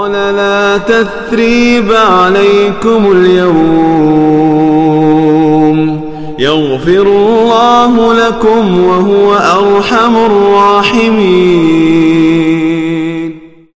قال لا تثريب عليكم اليوم يغفر الله لكم وهو أرحم الراحمين.